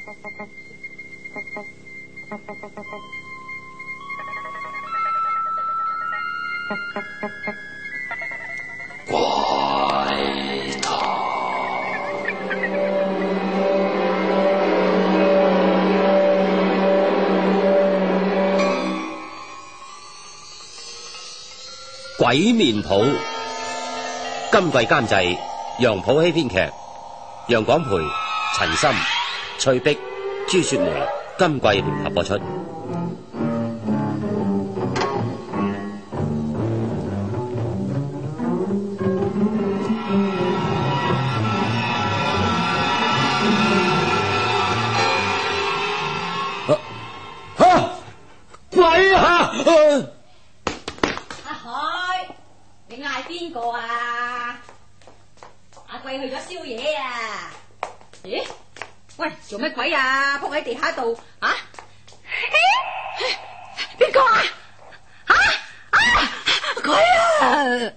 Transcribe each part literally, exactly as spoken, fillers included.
怪談鬼面譜，今季監製楊普希編劇，楊廣培、陳森、翠碧、朱雪梅，今季聯合播出。鬼啊！ 阿海，你嗌邊個啊？阿貴去咗宵夜啊？咦？喂，做乜鬼啊？仆喺地下度啊？邊個啊？啊啊！鬼啊！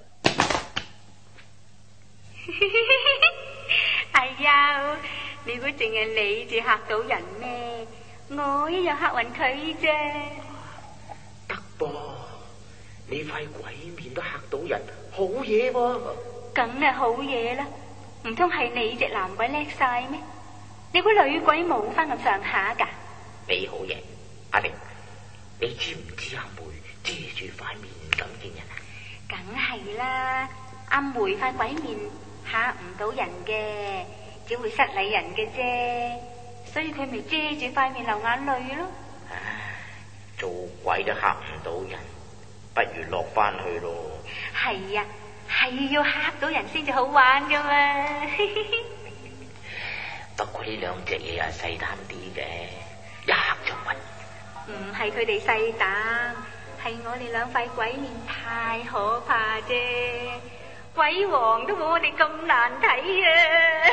哎呀，你估淨係你至嚇到人咩？我一樣嚇暈佢啫。 得噃，你塊鬼面都嚇到人，好嘢喎！ 梗係好嘢啦，唔通係你隻男鬼叻晒咩？你估女鬼冇翻咁上下噶？ 你好嘢，阿玲，你知唔知阿梅遮住塊面唔敢見人啊？ 梗係啦，阿梅塊鬼面嚇唔到人嘅，只會失禮人嘅啫，所以佢咪遮住塊面流眼淚咯。 做鬼都嚇唔到人，不如落翻去咯。 係啊，係要嚇到人先至好玩噶嘛。 不過呢兩隻嘢係細膽啲嘅，一嚇就暈。 唔係佢哋細膽，係我哋兩塊鬼面太可怕啫。鬼王都冇我哋咁難睇啊！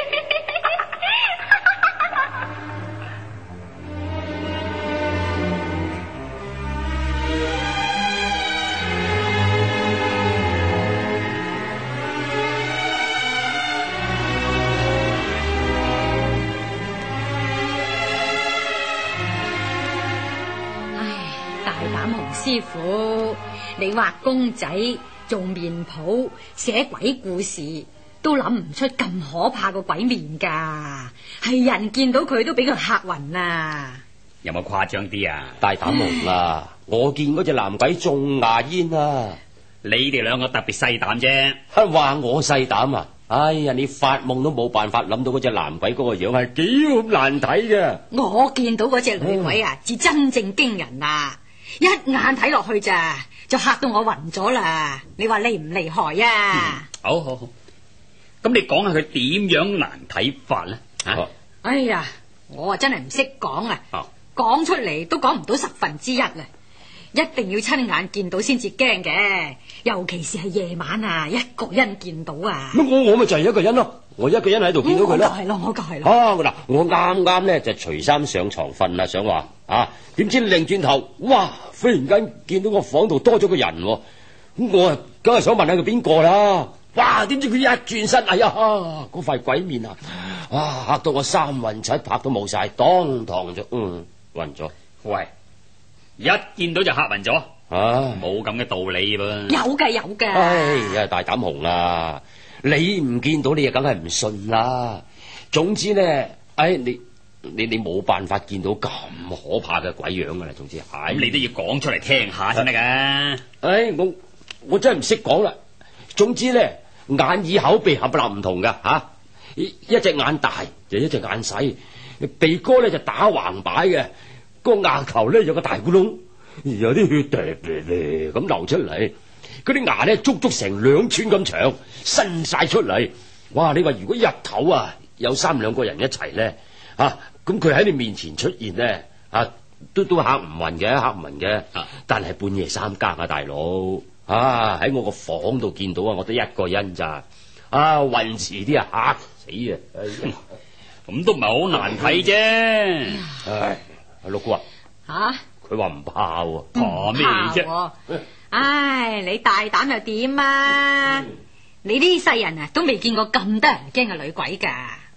師傅，你畫公仔、做面譜、寫鬼故事，都諗唔出咁可怕個鬼面噶，係人見到佢都俾佢嚇暈啊！ 有冇誇張啲啊？ 大膽龍啊！我見嗰隻男鬼仲牙煙啊！ 你哋兩個特別細膽啫， 係話我細膽啊！哎呀，你發夢都冇辦法諗到嗰隻男鬼嗰個樣係幾咁難睇嘅。 我見到嗰隻女鬼啊，至、嗯、真正驚人啊！一眼睇落去咋，就嚇到我暈咗啦！你話厲唔厲害啊？ 嗯、好好好，咁你講下佢點樣難睇法咧？啊、 哎呀，我啊真係唔識講啊，講、哦、出嚟都講唔到十分之一啊！一定要親眼見到先至驚嘅，尤其是係夜晚啊，一個人見到啊！ 乜我我咪就係一個人咯，我一個人喺度見到佢咯， 係咯，我就係咯。 啊嗱，我啱啱咧就除衫上床瞓啦，想話啊，點知擰轉頭，哇！忽然間見到個房度多咗個人，咁我啊梗係想問下佢邊個啦。哇！點知佢一轉身，哎呀，嗰塊鬼面啊，哇！嚇到我三魂七魄都冇晒，當堂就嗯暈咗。 喂！一見到就嚇暈咗，啊，冇咁嘅道理噃。 有嘅有嘅。 哎呀，大膽紅啊！你唔見到你就梗係唔信啦。總之咧，哎，你你你冇辦法見到咁可怕嘅鬼樣噶啦。總之，哎， 咁你都要講出嚟聽下先得噶。 哎，我我真係唔識講啦。總之咧，眼耳口鼻合立唔同噶吓，啊，一一隻眼大就一隻眼細，鼻哥咧就打橫擺嘅。個額頭咧有個大咕窿，有啲血滴滴滴咁流出嚟，嗰啲牙咧足足成兩寸咁長，伸晒出嚟。哇！你話如果日頭啊有三兩個人一齊咧，啊咁佢喺你面前出現咧，啊都都嚇唔暈嘅，嚇唔暈嘅。啊、但係半夜三更啊，大佬啊喺我個房度見到啊，我得一個人咋，啊暈遲啲啊嚇死啊！ 咁都唔係好難睇啫。 唉。阿六姑啊，吓佢話唔怕喎， 怕咩啫？ 唉，你大膽又點啊？嗯、你呢世人啊都未見過咁得人驚嘅女鬼噶，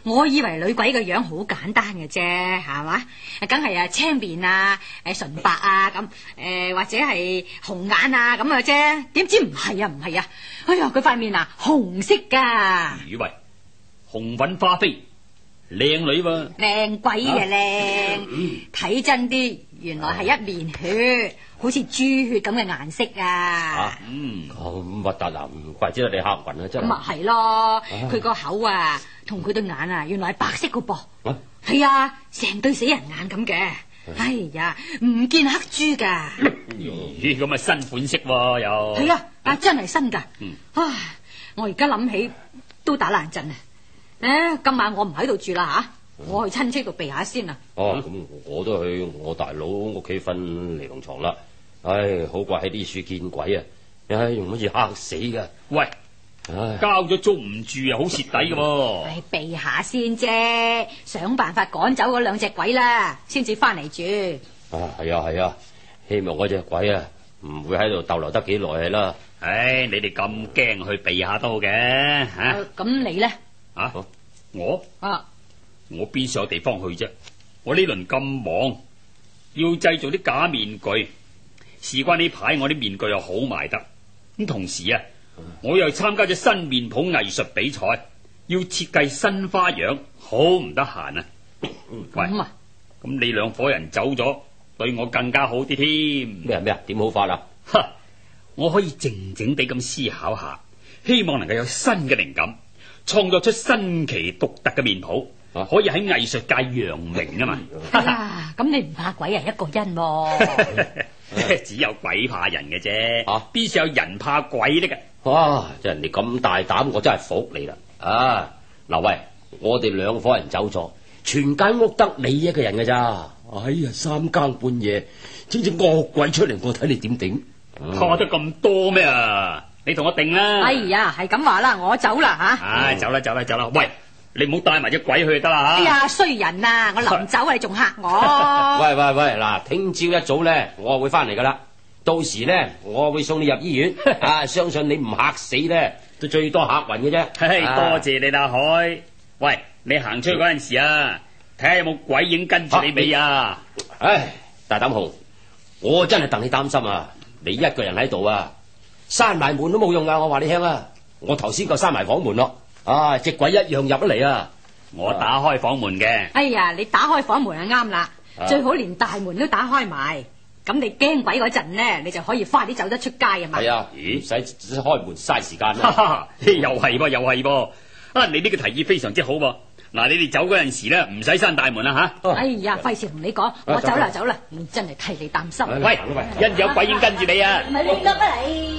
我以為女鬼個樣好簡單嘅啫，係嘛？梗係啊青面啊，誒純白啊咁，誒或者係紅眼啊咁嘅啫。點知唔係啊唔係啊！哎呀，佢塊面啊紅色噶。 以為紅粉花飛，靚女喎。 靚鬼嘅靚，睇真啲，原來係一面血，好似豬血咁嘅顏色啊！ 嗯， 咁核突啊！唔怪之得你黑暈啊，真係。 咁啊係咯，佢個口啊，同佢對眼啊，原來係白色嘅噃。係啊，成對死人眼咁嘅。哎呀，唔見黑豬噶。 咦，咁啊新款式喎又。 係啊，啊真係新噶。唉，我而家諗起都打冷震啊！誒，今晚我唔喺度住啦吓，我去親戚度避下先啊。 哦，咁我都去我大佬屋企瞓尼龍床啦。唉，好怪喺啲樹見鬼啊！唉，用乜嘢嚇死噶？ 喂， 唉， 交咗租唔住啊，好蝕底嘅喎。 唉，避下先啫，想辦法趕走嗰兩隻鬼啦，先至翻嚟住。 啊，係啊係啊，希望嗰隻鬼啊唔會喺度逗留得幾耐係啦。 唉，你哋咁驚去避下都好嘅吓。 咁你咧？ 啊，我啊， 我邊上有地方去啫？我呢輪咁忙，要製造啲假面具。事關呢排我啲面具又好賣得，咁同時啊，我又參加咗新面譜藝術比賽，要設計新花樣，好唔得閒啊！喂， 咁啊， 咁你兩伙人走咗，對我更加好啲添。 咩啊咩啊？點好法啊？ 哈！我可以靜靜地咁思考下，希望能夠有新嘅靈感，創作出新奇獨特嘅面譜，啊、可以喺藝術界揚名啊嘛！ 哎呀，咁你唔怕鬼啊一個人喎？ 只有鬼怕人嘅啫， 啊， 邊時有人怕鬼的嘅？ 哇！即係人哋咁大膽，我真係服你啦！啊，嗱喂，我哋兩伙人走咗，全間屋得你一個人嘅咋？哎呀，三更半夜，整隻惡鬼出嚟，我睇你點頂？ 怕得咁多咩啊？你同我定啦！ 哎呀，係咁話啦，我走啦吓！ 唉、啊，走啦走啦走啦！喂，你唔好帶埋隻鬼去就得啦吓！ 哎呀，衰人啊！我臨走你仲嚇我？ 喂喂喂，嗱，聽朝一早咧，我會翻嚟噶啦。到時咧，我會送你入醫院。啊，相信你唔嚇死咧，都最多嚇暈嘅啫。 嘿，多謝你啦，海。喂，你行出去嗰陣時啊，睇下有冇鬼影跟住你尾啊！ 唉，大膽紅，我真係戥你擔心啊！你一個人喺度啊，閂埋門都冇用啊！我話你聽啊，我頭先個閂埋房門咯，啊，隻鬼一樣入咗嚟啊！ 我打開房門嘅。 哎呀，你打開房門就啱啦，啊、最好連大門都打開埋。咁你驚鬼嗰陣咧，你就可以快啲走得出街啊嘛。 係啊，唔使開門嘥時間啦。 又係噃，又係噃。啊，你呢個提議非常之好噃。嗱，你哋走嗰陣時咧，唔使閂大門啦吓。 哎呀，費事同你講，我走啦走啦，真係替你擔心。 喂，因有鬼影跟住你啊！ 唔係你急啊你！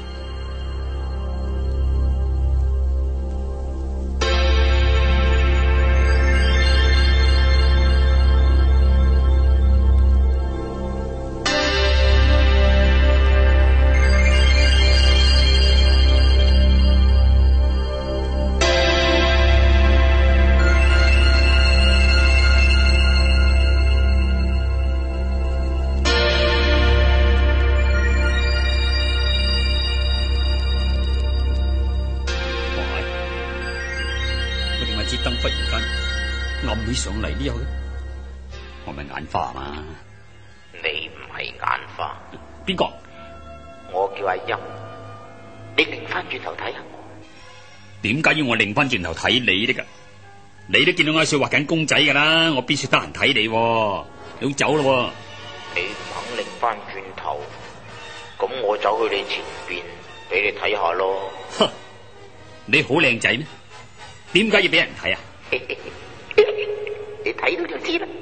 上嚟呢有嘅，我咪眼花嘛？ 你唔係眼花， 邊個？ 我叫阿陰，你擰翻轉頭睇下我。 點解要我擰翻轉頭睇你呢？噶，你都見到我喺度畫緊公仔噶啦，我必須得閒睇你，你好走咯。 你唔肯擰翻轉頭，咁我走去你前邊俾你睇下咯。 哼，你好靚仔咩？點解要俾人睇啊？ 你睇到就知啦。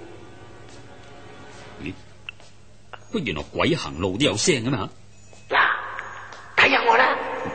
咦？乜原來鬼行路都有聲嘅嘛？ 嗱，睇下我啦。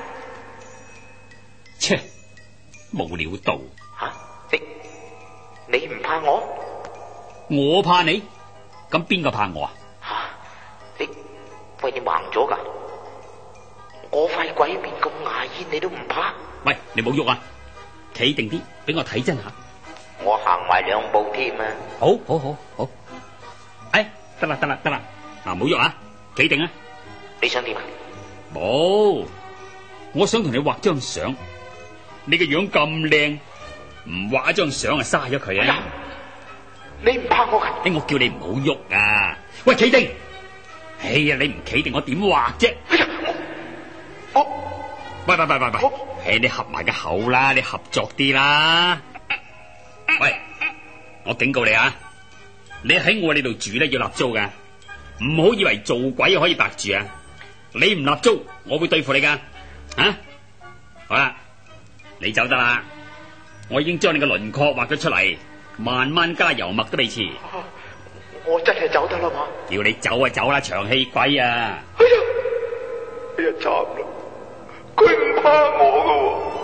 切，冇料到。 吓、啊，你你唔怕我？ 我怕你？咁邊個怕我啊？ 吓、啊，你喂你盲咗噶？我塊鬼面咁牙煙，你都唔怕？ 喂，你冇喐啊！企定啲，俾我睇真下。 我行埋兩步添啊！ 好，好，好，好。哎，得啦，得啦，得啦。嗱，唔好喐啊，企定啊。 你想點啊？ 冇，我想同你畫張相。你個樣咁靚， 唔畫一張相啊，嘥咗佢哎呀啊！ 你唔怕我㗎？ 哎，我叫你唔好喐啊！喂，企定！哎呀，你唔企定，我點畫啫？ 哎呀，我我喂喂喂喂喂我！ 哎，你合埋個口啦，你合作啲啦！喂，我警告你啊！你喺我呢度住咧要立租噶，唔好以為做鬼可以白住啊！你唔立租，我會對付你噶。啊，好啦，你走得啦，我已經將你個輪廓畫咗出嚟，慢慢加油墨都未遲。 我真係走得啦嘛？ 叫你走啊走啦，長氣鬼啊！ 哎呀，哎呀慘啦！佢唔怕我噶喎。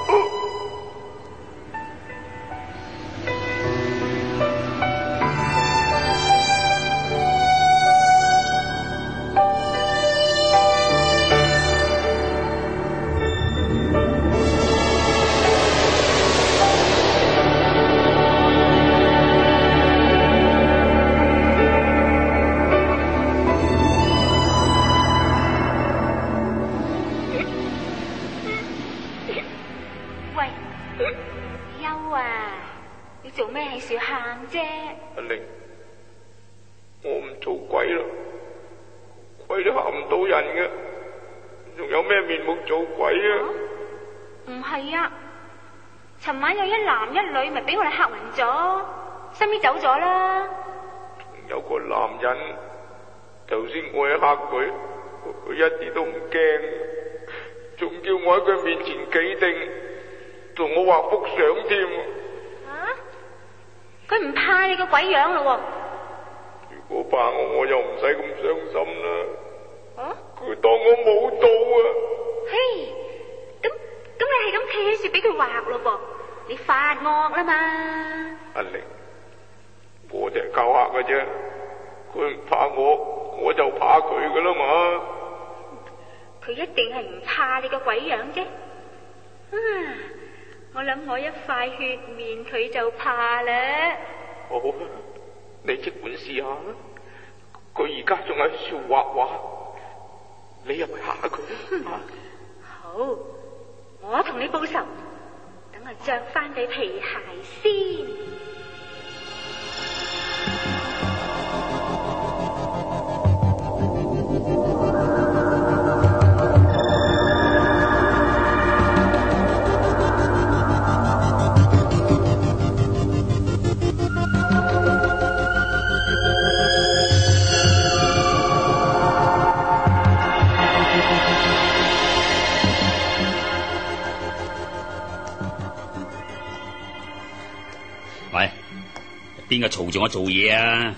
阿玲，我唔做鬼啦，鬼都嚇唔到人嘅，仲有咩面目做鬼啊？ 唔係啊，尋晚有一男一女咪俾我哋嚇暈咗，收尾走咗啦。 有個男人，頭先我一嚇佢，佢一啲都唔驚，仲叫我喺佢面前企定，同我畫幅相添。 佢唔怕你個鬼樣咯喎！ 如果怕我，我又唔使咁傷心啦。 啊？ 佢當我冇到啊！ 嘿，咁咁你係咁企喺樹俾佢畫咯噃，你發惡啦嘛！ 阿玲，我就係靠嚇嘅啫，佢唔怕我，我就怕佢噶啦嘛。 佢一定係唔怕你個鬼樣啫。啊！我諗我一塊血面佢就怕啦。 好啊，你即管試下啦。佢而家仲喺處畫畫，你入去嚇佢啊！ 好，我同你報仇，等我着翻對皮鞋先。 邊個嘈住我做嘢啊？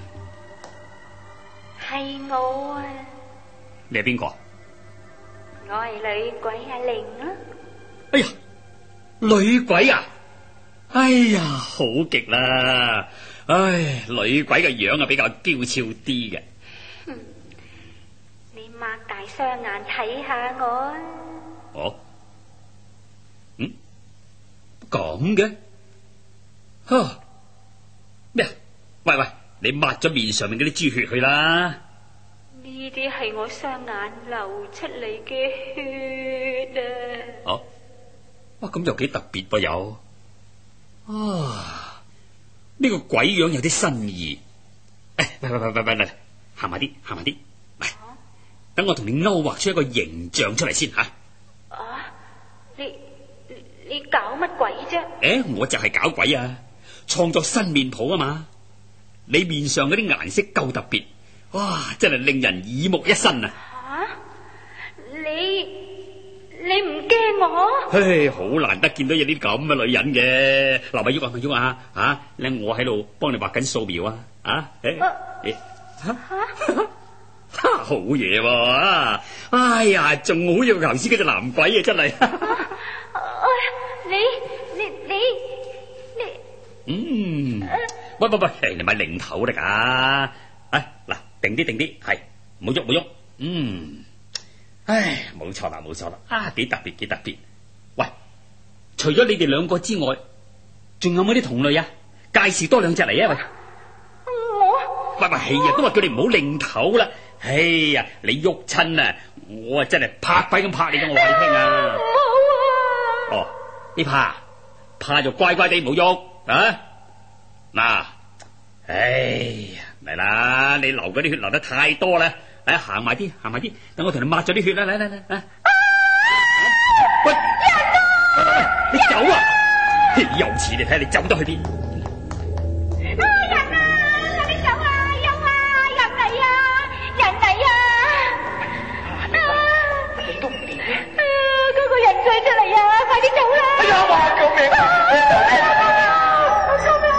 係我啊！ 你係邊個？ 我係女鬼阿玲啊！ 哎呀，女鬼啊！哎呀，好極啦！唉，女鬼嘅樣啊比較嬌俏啲嘅。 嗯，你擘大雙眼睇下我啊！ 哦，嗯，咁嘅，呵。咩？喂喂，你抹咗面上面嗰啲豬血去啦！ 呢啲係我雙眼流出嚟嘅血啊！ 哦，哇，咁又幾特別噃有啊！呢個鬼樣有啲新意。誒，喂喂喂喂喂，嚟行埋啲，行埋啲，嚟，等我同你勾畫出一個形象出嚟先吓。 啊！你你你搞乜鬼啫？ 誒，我就係搞鬼啊！創作新面譜啊嘛！你面上嗰啲顏色夠特別，哇！真係令人耳目一新啊！ 吓，你你唔驚我？ 唉，好難得見到有啲咁嘅女人嘅。嗱，咪喐啊，咪喐啊！啊，咧我喺度幫你畫緊素描啊！啊，誒，誒，吓，好嘢喎！啊，哎呀，仲好似頭先嗰隻男鬼啊，真係。 你你你。 嗯，喂喂喂，你咪擰頭嚟噶，啊嗱，定啲定啲，係，唔好喐唔好喐，嗯，唉，冇錯啦冇錯啦，啊，幾特別幾特別，喂，除咗你哋兩個之外，仲有冇啲同類啊？介紹多兩隻嚟啊喂！ 我， 喂喂，係啊，都話叫你唔好擰頭啦，哎呀，你喐親啊，我啊真係拍鬼咁拍你噶，我話你聽啊， 唔好啊！ 哦，你怕？ 怕就乖乖地冇喐啊！嗱，哎呀，嚟啦，你流嗰啲血流得太多啦，嚟行埋啲，行埋啲，等我同你抹咗啲血啦，嚟嚟嚟啊！喂，人啊！你走啊！有錢你睇下你走得去邊？ 出嚟啊！快啲走啦！哎呀，哇！救命！我衝啦！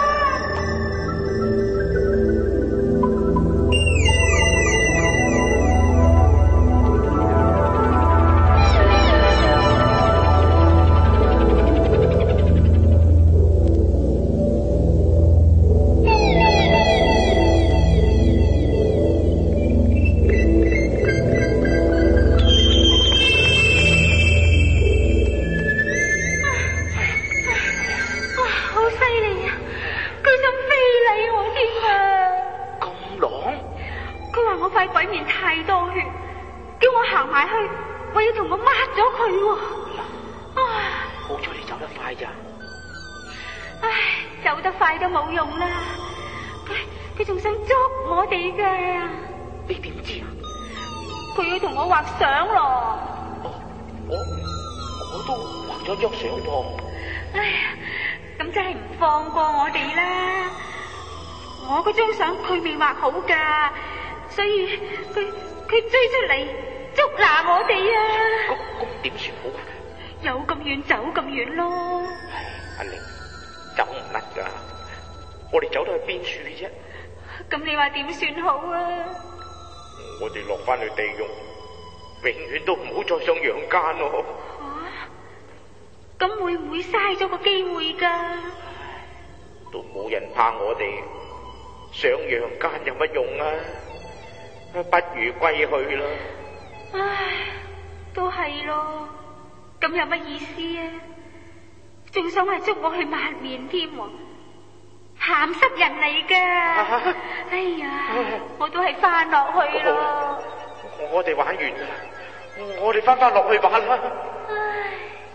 佢未畫好噶，所以佢佢追出嚟捉拿我哋啊！ 咁咁點算好？ 有咁遠走咁遠咯。 阿玲，走唔甩噶，我哋走到去邊處啫？ 咁你話點算好啊？ 我哋落翻去地獄，永遠都唔好再上陽間咯。 啊？咁會唔會嘥咗個機會噶？ 都冇人怕我哋。上陽間有乜用啊？不如歸去啦。 唉，都係咯。咁有乜意思啊？仲想係捉我去抹面添喎，鹹濕人嚟噶。啊、哎呀，啊、我都係翻落去咯。 我哋玩完啦，我哋翻翻落去玩啦。 唉。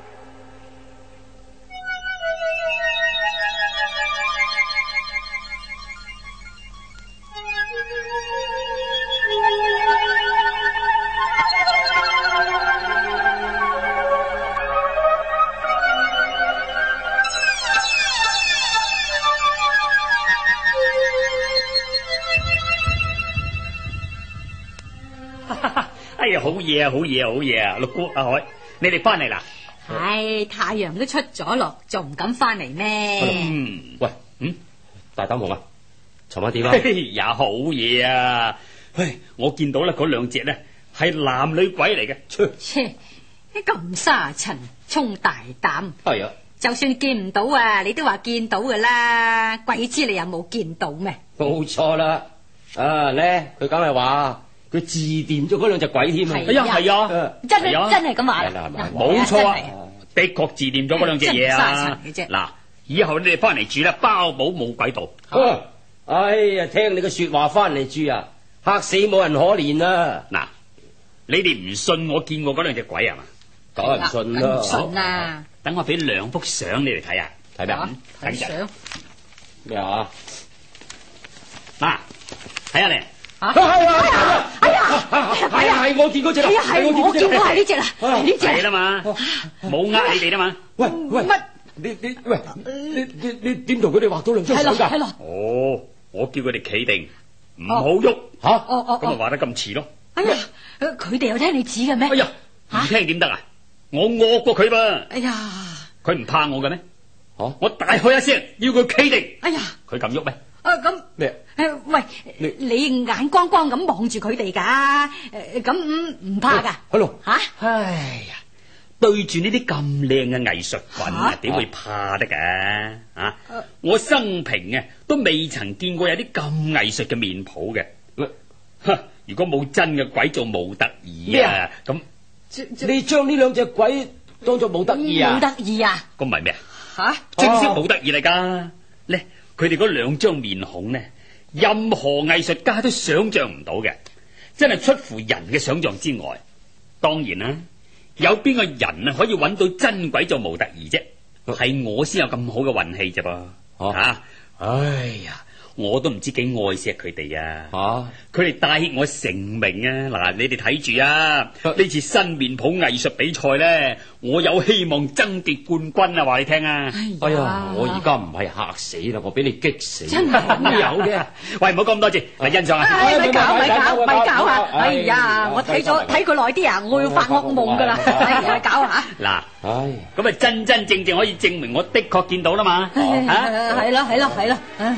哎呀，好嘢啊，好嘢啊，好嘢啊！六姑阿海，你哋翻嚟啦？ 唉，太陽都出咗落，仲唔敢翻嚟咩？ 嗯， 喂，嗯，大膽紅啊，尋晚點啊？ 也好嘢啊！唉，我見到啦，嗰兩隻咧係男女鬼嚟嘅。 切，你咁沙塵，充大膽。 係啊， 就算見唔到啊，你都話見到噶啦，鬼知你有冇見到咩？ 冇錯啦，啊咧，佢梗係話。佢自電咗嗰兩隻鬼添啊！ 哎呀，係啊， 真係真係咁話， 冇錯啊，的確自電咗嗰兩隻嘢啊！嗱，以後你哋翻嚟住啦，包保冇鬼道。 哎呀，聽你嘅說話翻嚟住啊，嚇死冇人可憐啊！ 嗱，你哋唔信我見過嗰兩隻鬼係嘛？ 梗係唔信啦， 唔信啊！ 等我俾兩幅相你哋睇下，睇咩啊？ 睇相咩啊？ 嗱，睇下你。 啊！哎呀！哎呀！ 係啊係，我見嗰隻啦， 係我見到係呢隻啦，係呢隻係啦嘛，冇呃你哋啦嘛。 喂喂，乜？你你喂，你你你點同佢哋畫到兩張相噶？ 係咯， 哦，我叫佢哋企定，唔好喐吓，咁咪畫得咁遲咯。 哎呀，佢哋有聽你指嘅咩？ 哎呀，唔聽點得啊？我惡過佢噃。 哎呀， 佢唔怕我嘅咩？吓，我大喝一聲，要佢企定。 哎呀， 佢敢喐咩？ 啊咁咩？ 誒喂，你你眼光光咁望住佢哋噶，誒咁唔唔怕噶？ 係咯吓？ 哎呀，對住呢啲咁靚嘅藝術品啊，點會怕得噶？啊，我生平啊都未曾見過有啲咁藝術嘅面譜嘅。如果冇真嘅鬼做模特兒啊，咁你將呢兩隻鬼當作模特兒啊？ 模特兒啊？ 咁唔係咩啊？ 吓？ 正式模特兒嚟噶咧。佢哋嗰兩張面孔呢，任何藝術家都想象唔到嘅，真係出乎人嘅想象之外。當然啦，有邊個人啊可以揾到真鬼做模特兒啫？ 係我先有咁好嘅運氣啫噃。吓，哎呀！我都唔知幾愛錫佢哋啊！吓，佢哋帶挈我成名啊！嗱，你哋睇住啊！呢次新面譜藝術比賽咧，我有希望爭奪冠軍啊！話你聽啊！ 哎呀，我而家唔係嚇死啦，我俾你激死， 真係有嘅。 喂，唔好咁多字，嚟欣賞啊！ 咪搞咪搞咪搞下！哎呀，我睇咗睇佢耐啲啊，我要發惡夢噶啦！哎呀，搞下嗱，唉，咁啊真真正正可以證明我的確見到啦嘛！吓， 係咯係咯係咯，唉。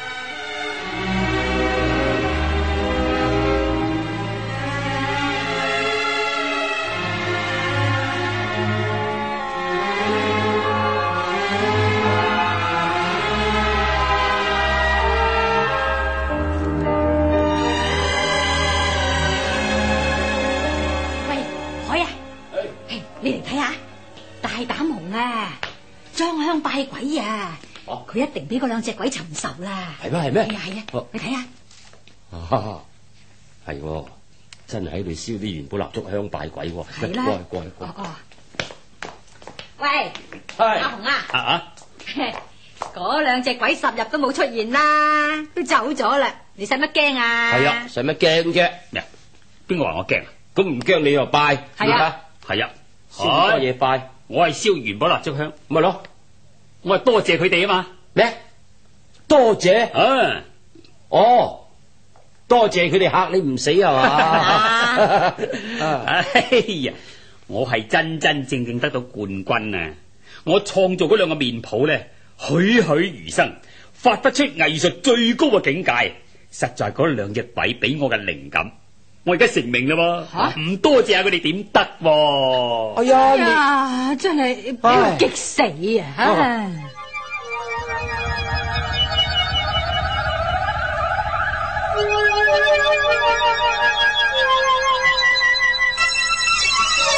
你嚟睇下，大膽紅啊，裝香拜鬼啊！佢一定俾嗰兩隻鬼尋仇啦。 係咩？係咩？ 係啊係啊，你睇下。 啊，係，真係喺度燒啲元寶蠟燭香拜鬼。 係啦， 過嚟過嚟過嚟。 哦，喂，阿紅啊， 啊， 嗰兩隻鬼十日都冇出現啦，都走咗啦，你使乜驚啊？ 係啊，使乜驚啫？ 邊個話我驚啊？ 咁唔驚你又拜？ 係啊， 係啊。 燒咁多嘢拜， 我係燒元寶蠟燭香， 咪咯， 我係多謝佢哋啊嘛。 咩？多謝？ 啊， 哦，多謝佢哋嚇你唔死係嘛？ 哎呀，我係真真正正得到冠軍啊！我創造嗰兩個面譜咧，栩栩如生，發揮出藝術最高嘅境界，實在嗰兩隻鬼俾我嘅靈感。我而家成名啦，唔多謝下佢哋點得？ 哎呀， 哎呀，真係俾我激死啊！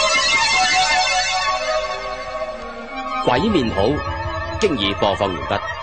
鬼面譜經已播放完畢。